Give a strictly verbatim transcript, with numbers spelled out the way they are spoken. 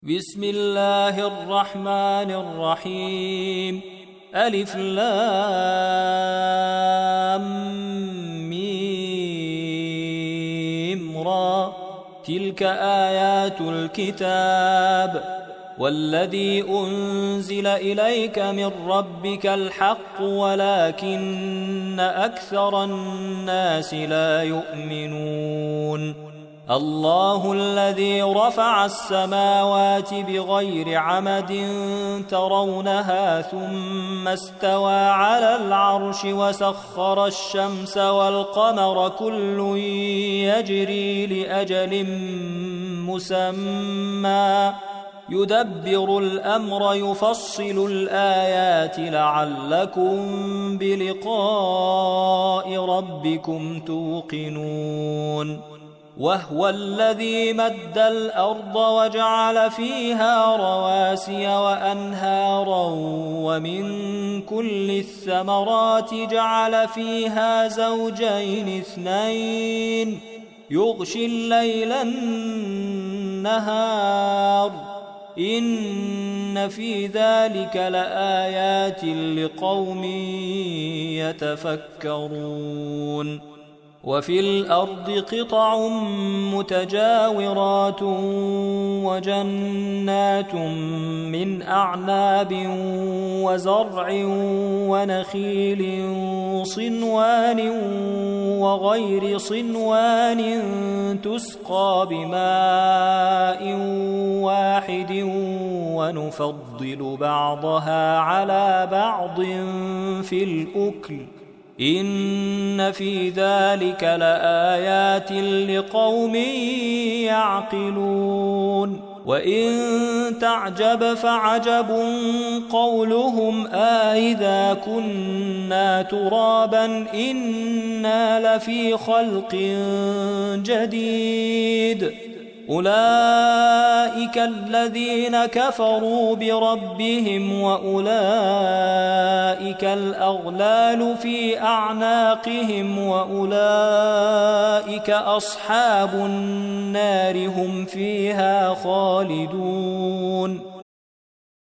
بسم الله الرحمن الرحيم. ألف لام ميم را. تلك آيات الكتاب والذي أنزل إليك من ربك الحق ولكن أكثر الناس لا يؤمنون. الله الذي رفع السماوات بغير عمد ترونها ثم استوى على العرش وسخر الشمس والقمر كل يجري لأجل مسمى يدبر الأمر يفصل الآيات لعلكم بلقاء ربكم توقنون. وهو الذي مد الأرض وجعل فيها رواسي وأنهارا ومن كل الثمرات جعل فيها زوجين اثنين يغشي الليل النهار إن في ذلك لآيات لقوم يتفكرون. وفي الأرض قطع متجاورات وجنات من أعناب وزرع ونخيل صنوان وغير صنوان تسقى بماء واحد ونفضل بعضها على بعض في الأكل إن في ذلك لآيات لقوم يعقلون. وإن تعجب فعجب قولهم آئذا كنا ترابا إنا لفي خلق جديد أولئك الذين كفروا بربهم وأولئك الأغلال في أعناقهم وأولئك أصحاب النار هم فيها خالدون.